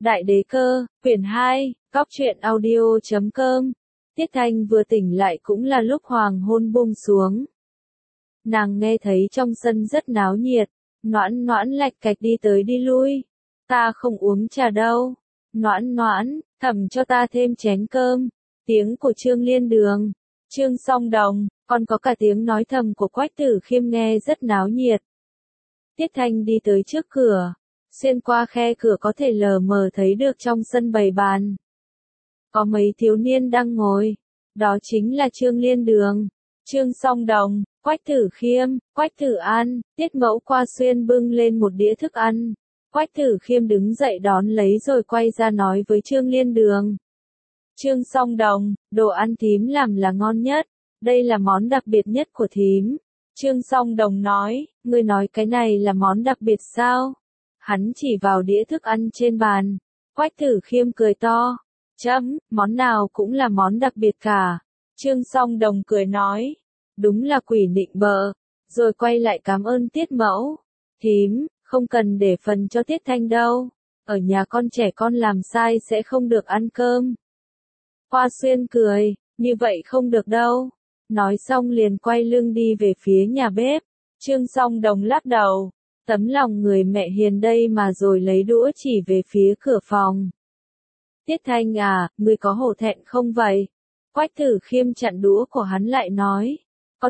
Đại đế cơ, quyển 2, Góc truyện audio.com. Tiết Thanh vừa tỉnh lại cũng là lúc hoàng hôn buông xuống. Nàng nghe thấy trong sân rất náo nhiệt, Noãn Noãn lạch cạch đi tới đi lui. Ta không uống trà đâu. Noãn Noãn, thẩm cho ta thêm chén cơm. Tiếng của Trương Liên Đường, Trương Song Đồng, còn có cả tiếng nói thầm của Quách Tử Khiêm nghe rất náo nhiệt. Tiết Thanh đi tới trước cửa, xuyên qua khe cửa có thể lờ mờ thấy được trong sân bày bàn. Có mấy thiếu niên đang ngồi, đó chính là Trương Liên Đường, Trương Song Đồng, Quách Tử Khiêm, Quách Tử An. Tiết Mẫu qua xuyên bưng lên một đĩa thức ăn. Quách Tử Khiêm đứng dậy đón lấy rồi quay ra nói với Trương Liên Đường. Trương Song Đồng, đồ ăn thím làm là ngon nhất, đây là món đặc biệt nhất của thím. Trương Song Đồng nói, ngươi nói cái này là món đặc biệt sao? Hắn chỉ vào đĩa thức ăn trên bàn. Quách Tử Khiêm cười to. Món nào cũng là món đặc biệt cả. Trương Song Đồng cười nói. Đúng là quỷ nịnh bợ. Rồi quay lại cảm ơn Tiết Mẫu. Thím, không cần để phần cho Tiết Thanh đâu. Ở nhà con trẻ con làm sai sẽ không được ăn cơm. Hoa Xuyên cười, như vậy không được đâu. Nói xong liền quay lưng đi về phía nhà bếp. Trương Song Đồng lắc đầu. Tấm lòng người mẹ hiền đây mà, rồi lấy đũa chỉ về phía cửa phòng. Tiết Thanh à, ngươi có hổ thẹn không vậy? Quách Tử Khiêm chặn đũa của hắn lại nói. Có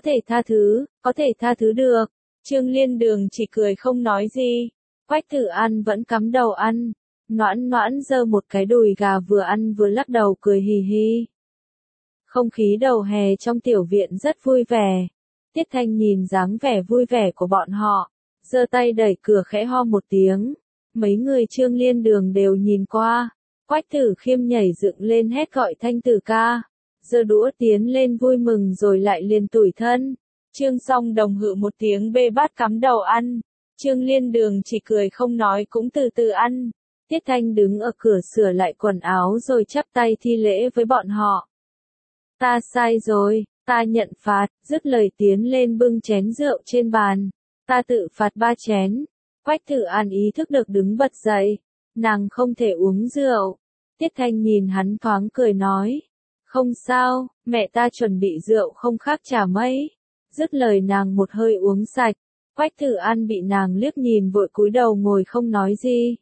thể tha thứ được. Trương Liên Đường chỉ cười không nói gì. Quách Tử An vẫn cắm đầu ăn. Noãn Noãn giơ một cái đùi gà vừa ăn vừa lắc đầu cười hì hì. Không khí đầu hè trong tiểu viện rất vui vẻ. Tiết Thanh nhìn dáng vẻ vui vẻ của bọn họ, giơ tay đẩy cửa khẽ ho một tiếng. Mấy người Trương Liên Đường đều nhìn qua. Quách Tử Khiêm nhảy dựng lên hét gọi Thanh Tử ca. Giơ đũa tiến lên vui mừng rồi lại liền tủi thân. Trương Song Đồng hự một tiếng bê bát cắm đầu ăn. Trương Liên Đường chỉ cười không nói cũng từ từ ăn. Tiết Thanh đứng ở cửa sửa lại quần áo rồi chắp tay thi lễ với bọn họ. Ta sai rồi, ta nhận phạt, dứt lời tiến lên bưng chén rượu trên bàn. Ta tự phạt 3 chén. Quách Tử An ý thức được đứng bật dậy. Nàng không thể uống rượu. Tiết Thanh nhìn hắn thoáng cười nói. Không sao, mẹ ta chuẩn bị rượu không khác trà mấy. Dứt lời nàng một hơi uống sạch. Quách Tử An bị nàng liếc nhìn vội cúi đầu ngồi không nói gì.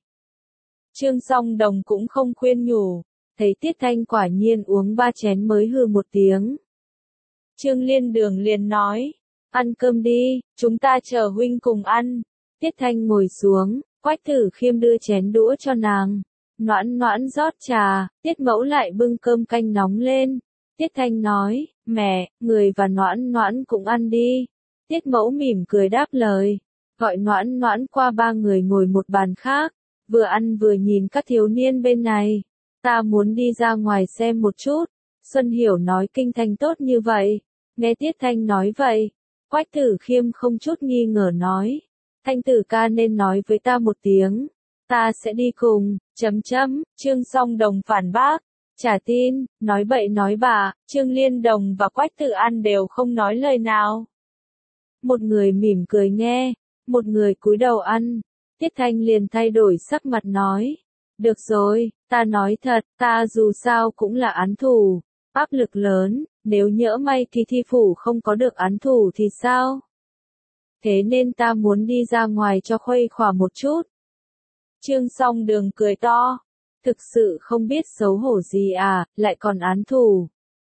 Trương Song Đồng cũng không khuyên nhủ. Thấy Tiết Thanh quả nhiên uống 3 chén mới hừ một tiếng. Trương Liên Đường liền nói. Ăn cơm đi, chúng ta chờ huynh cùng ăn. Tiết Thanh ngồi xuống, Quách Tử Khiêm đưa chén đũa cho nàng. Noãn Noãn rót trà, Tiết Mẫu lại bưng cơm canh nóng lên. Tiết Thanh nói, mẹ, người và Noãn Noãn cũng ăn đi. Tiết Mẫu mỉm cười đáp lời. Gọi Noãn Noãn qua 3 người ngồi một bàn khác. Vừa ăn vừa nhìn các thiếu niên bên này. Ta muốn đi ra ngoài xem một chút. Xuân Hiểu nói kinh thành tốt như vậy. Nghe Tiết Thanh nói vậy. Quách Tử Khiêm không chút nghi ngờ nói. Thanh Tử ca nên nói với ta một tiếng. Ta sẽ đi cùng. Trương Song Đồng phản bác. Chả tin, nói bậy nói bạ. Trương Liên Đồng và Quách Tử An đều không nói lời nào. Một người mỉm cười nghe, một người cúi đầu ăn. Tiết Thanh liền thay đổi sắc mặt nói. Được rồi, ta nói thật, ta dù sao cũng là án thủ. Áp lực lớn, nếu nhỡ may thì thi phủ không có được án thủ thì sao? Thế nên ta muốn đi ra ngoài cho khuây khỏa một chút. Trương Song Đường cười to. Thực sự không biết xấu hổ gì à, lại còn án thủ.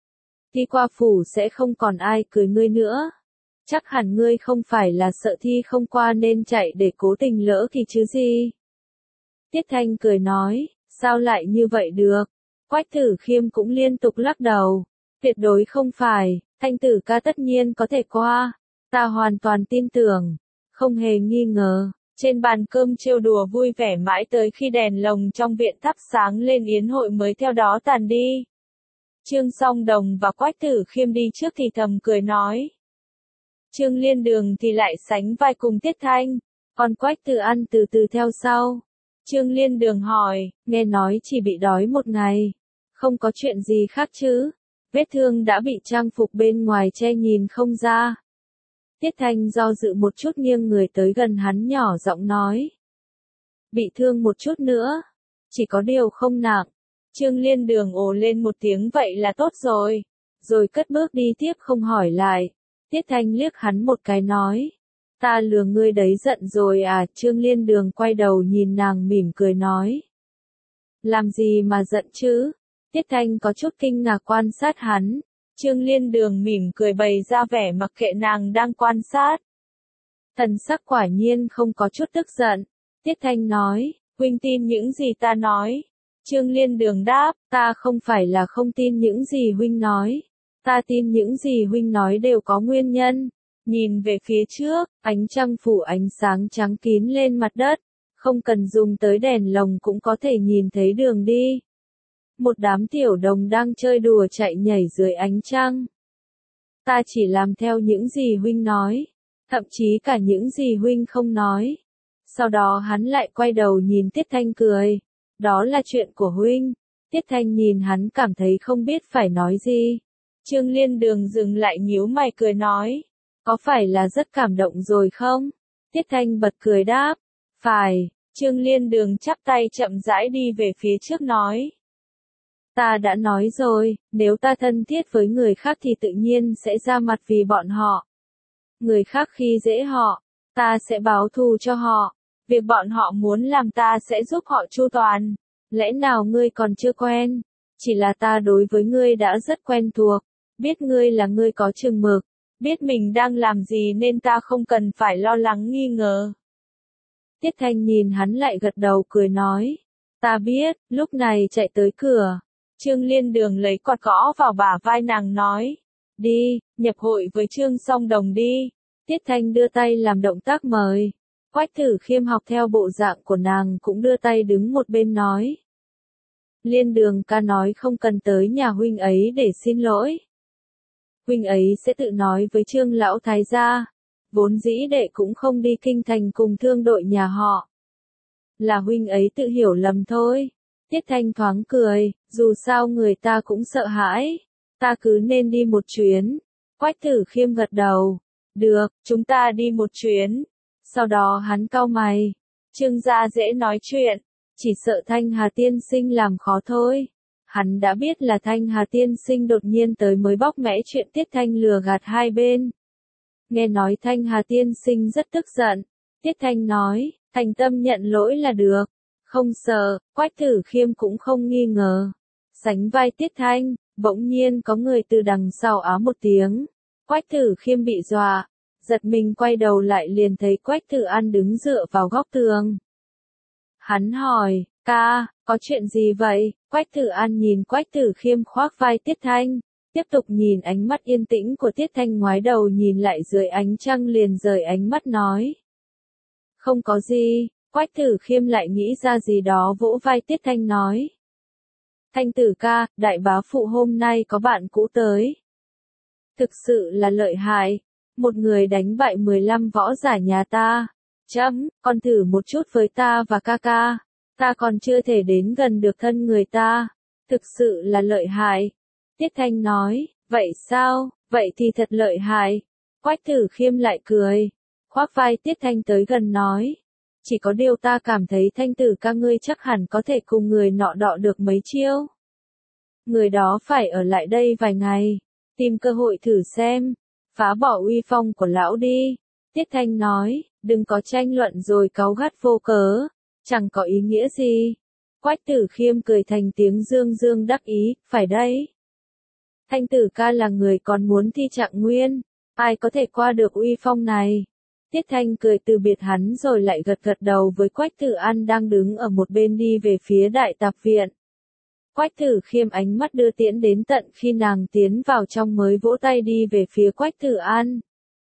Thi qua phủ sẽ không còn ai cười ngươi nữa. Chắc hẳn ngươi không phải là sợ thi không qua nên chạy để cố tình lỡ thì chứ gì. Tiết Thanh cười nói, sao lại như vậy được? Quách Tử Khiêm cũng liên tục lắc đầu. Tuyệt đối không phải, Thanh Tử ca tất nhiên có thể qua. Ta hoàn toàn tin tưởng, không hề nghi ngờ. Trên bàn cơm trêu đùa vui vẻ mãi tới khi đèn lồng trong viện thắp sáng lên yến hội mới theo đó tàn đi. Trương Song Đồng và Quách Tử Khiêm đi trước thì thầm cười nói. Trương Liên Đường thì lại sánh vai cùng Tiết Thanh, còn Quách Tử An từ từ theo sau. Trương Liên Đường hỏi, nghe nói chỉ bị đói một ngày. Không có chuyện gì khác chứ? Vết thương đã bị trang phục bên ngoài che nhìn không ra. Tiết Thanh do dự một chút nghiêng người tới gần hắn nhỏ giọng nói. Bị thương một chút nữa. chỉ có điều không nặng. Trương Liên Đường ồ lên một tiếng vậy là tốt rồi. Rồi cất bước đi tiếp không hỏi lại. Tiết Thanh liếc hắn một cái nói. Ta lừa ngươi đấy giận rồi à? Trương Liên Đường quay đầu nhìn nàng mỉm cười nói. Làm gì mà giận chứ? Tiết Thanh có chút kinh ngạc quan sát hắn. Trương Liên Đường mỉm cười bày ra vẻ mặc kệ nàng đang quan sát. Thần sắc quả nhiên không có chút tức giận. Tiết Thanh nói, huynh tin những gì ta nói. Trương Liên Đường đáp, ta không phải là không tin những gì huynh nói. Ta tin những gì huynh nói đều có nguyên nhân. Nhìn về phía trước, ánh trăng phủ ánh sáng trắng kín lên mặt đất. Không cần dùng tới đèn lồng cũng có thể nhìn thấy đường đi. Một đám tiểu đồng đang chơi đùa chạy nhảy dưới ánh trăng. Ta chỉ làm theo những gì huynh nói. Thậm chí cả những gì huynh không nói. Sau đó hắn lại quay đầu nhìn Tiết Thanh cười. Đó là chuyện của huynh. Tiết Thanh nhìn hắn cảm thấy không biết phải nói gì. Trương Liên Đường dừng lại nhíu mày cười nói. Có phải là rất cảm động rồi không? Tiết Thanh bật cười đáp. Phải. Trương Liên Đường chắp tay chậm rãi đi về phía trước nói. Ta đã nói rồi, nếu ta thân thiết với người khác thì tự nhiên sẽ ra mặt vì bọn họ. Người khác khi dễ họ, ta sẽ báo thù cho họ. Việc bọn họ muốn làm ta sẽ giúp họ chu toàn. Lẽ nào ngươi còn chưa quen? Chỉ là ta đối với ngươi đã rất quen thuộc. Biết ngươi là người có chừng mực. Biết mình đang làm gì nên ta không cần phải lo lắng nghi ngờ. Tiết Thanh nhìn hắn lại gật đầu cười nói. Ta biết, lúc này chạy tới cửa. Trương Liên Đường lấy quạt gõ vào bả vai nàng nói. Đi, nhập hội với Trương Song Đồng đi. Tiết Thanh đưa tay làm động tác mời. Quách Tử Khiêm học theo bộ dạng của nàng cũng đưa tay đứng một bên nói. Liên Đường ca nói không cần tới nhà huynh ấy để xin lỗi. Huynh ấy sẽ tự nói với Trương Lão Thái gia. Vốn dĩ đệ cũng không đi kinh thành cùng thương đội nhà họ. Là huynh ấy tự hiểu lầm thôi. Tiết Thanh thoáng cười, dù sao người ta cũng sợ hãi. Ta cứ nên đi một chuyến. Quách Tử Khiêm gật đầu. Được, chúng ta đi một chuyến. Sau đó hắn cau mày. Trương gia dễ nói chuyện. Chỉ sợ Thanh Hà tiên sinh làm khó thôi. Hắn đã biết là Thanh Hà tiên sinh đột nhiên tới mới bóc mẽ chuyện Tiết Thanh lừa gạt hai bên. Nghe nói Thanh Hà tiên sinh rất tức giận. Tiết Thanh nói, thành tâm nhận lỗi là được. Không sợ, Quách Tử Khiêm cũng không nghi ngờ. Sánh vai Tiết Thanh, bỗng nhiên có người từ đằng sau áo một tiếng. Quách Tử Khiêm bị dọa. Giật mình quay đầu lại liền thấy Quách Tử An đứng dựa vào góc tường. Hắn hỏi, ca, có chuyện gì vậy? Quách Tử An nhìn Quách Tử Khiêm khoác vai Tiết Thanh. Tiếp tục nhìn ánh mắt yên tĩnh của Tiết Thanh ngoái đầu nhìn lại dưới ánh trăng liền rời ánh mắt nói. Không có gì, Quách Tử Khiêm lại nghĩ ra gì đó vỗ vai Tiết Thanh nói. Thanh tử ca, đại bá phụ hôm nay có bạn cũ tới. Thực sự là lợi hại. Một người đánh bại 15 võ giả nhà ta. Chấm, con thử một chút với ta và ca ca. Ta còn chưa thể đến gần được thân người ta. Thực sự là lợi hại. Tiết Thanh nói, vậy sao, vậy thì thật lợi hại. Quách Tử Khiêm lại cười. Khoác vai Tiết Thanh tới gần nói. Chỉ có điều ta cảm thấy Thanh tử ca ngươi chắc hẳn có thể cùng người nọ đọ được mấy chiêu. Người đó phải ở lại đây vài ngày. Tìm cơ hội thử xem. Phá bỏ uy phong của lão đi. Tiết Thanh nói, đừng có tranh luận rồi cáu gắt vô cớ. Chẳng có ý nghĩa gì. Quách Tử Khiêm cười thành tiếng dương dương đắc ý, phải đấy. Thanh tử ca là người còn muốn thi trạng nguyên. Ai có thể qua được uy phong này? Tiết Thanh cười từ biệt hắn rồi lại gật gật đầu với Quách Tử An đang đứng ở một bên đi về phía đại tạp viện. Quách Tử Khiêm ánh mắt đưa tiễn đến tận khi nàng tiến vào trong mới vỗ tay đi về phía Quách Tử An.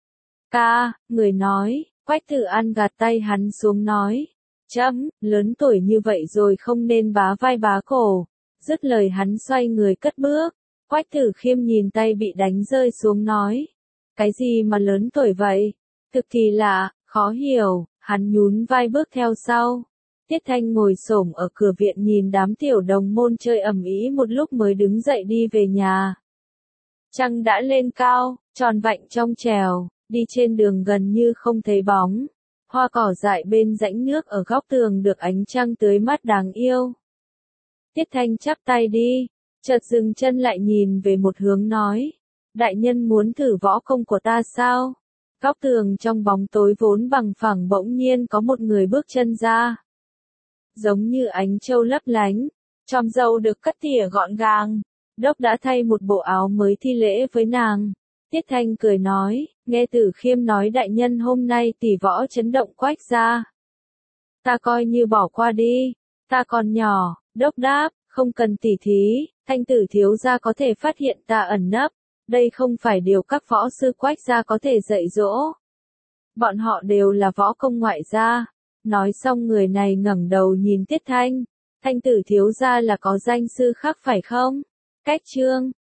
Ca, người nói, Quách Tử An gạt tay hắn xuống nói. Chấm, lớn tuổi như vậy rồi không nên bá vai bá cổ. Dứt lời hắn xoay người cất bước. Quách Tử Khiêm nhìn tay bị đánh rơi xuống nói. Cái gì mà lớn tuổi vậy? Thực kỳ lạ, khó hiểu, hắn nhún vai bước theo sau. Tiết Thanh ngồi xổm ở cửa viện nhìn đám tiểu đồng môn chơi ầm ĩ một lúc mới đứng dậy đi về nhà. Trăng đã lên cao, tròn vạnh trong trèo, đi trên đường gần như không thấy bóng. Hoa cỏ dại bên rãnh nước ở góc tường được ánh trăng tưới mát đáng yêu. Tiết Thanh chắp tay đi, chợt dừng chân lại nhìn về một hướng nói. Đại nhân muốn thử võ công của ta sao? Góc tường trong bóng tối vốn bằng phẳng bỗng nhiên có một người bước chân ra. Giống như ánh châu lấp lánh, chòm râu được cắt tỉa gọn gàng. Đốc đã thay một bộ áo mới thi lễ với nàng. Tiết Thanh cười nói, nghe Tử Khiêm nói đại nhân hôm nay tỷ võ chấn động Quách gia. Ta coi như bỏ qua đi, ta còn nhỏ. Đốc đáp, không cần tỉ thí, Thanh tử thiếu gia có thể phát hiện ta ẩn nấp. Đây không phải điều các võ sư Quách gia có thể dạy dỗ. Bọn họ đều là võ công ngoại gia. Nói xong người này ngẩng đầu nhìn Tiết Thanh. Thanh tử thiếu gia là có danh sư khác phải không? Cách chương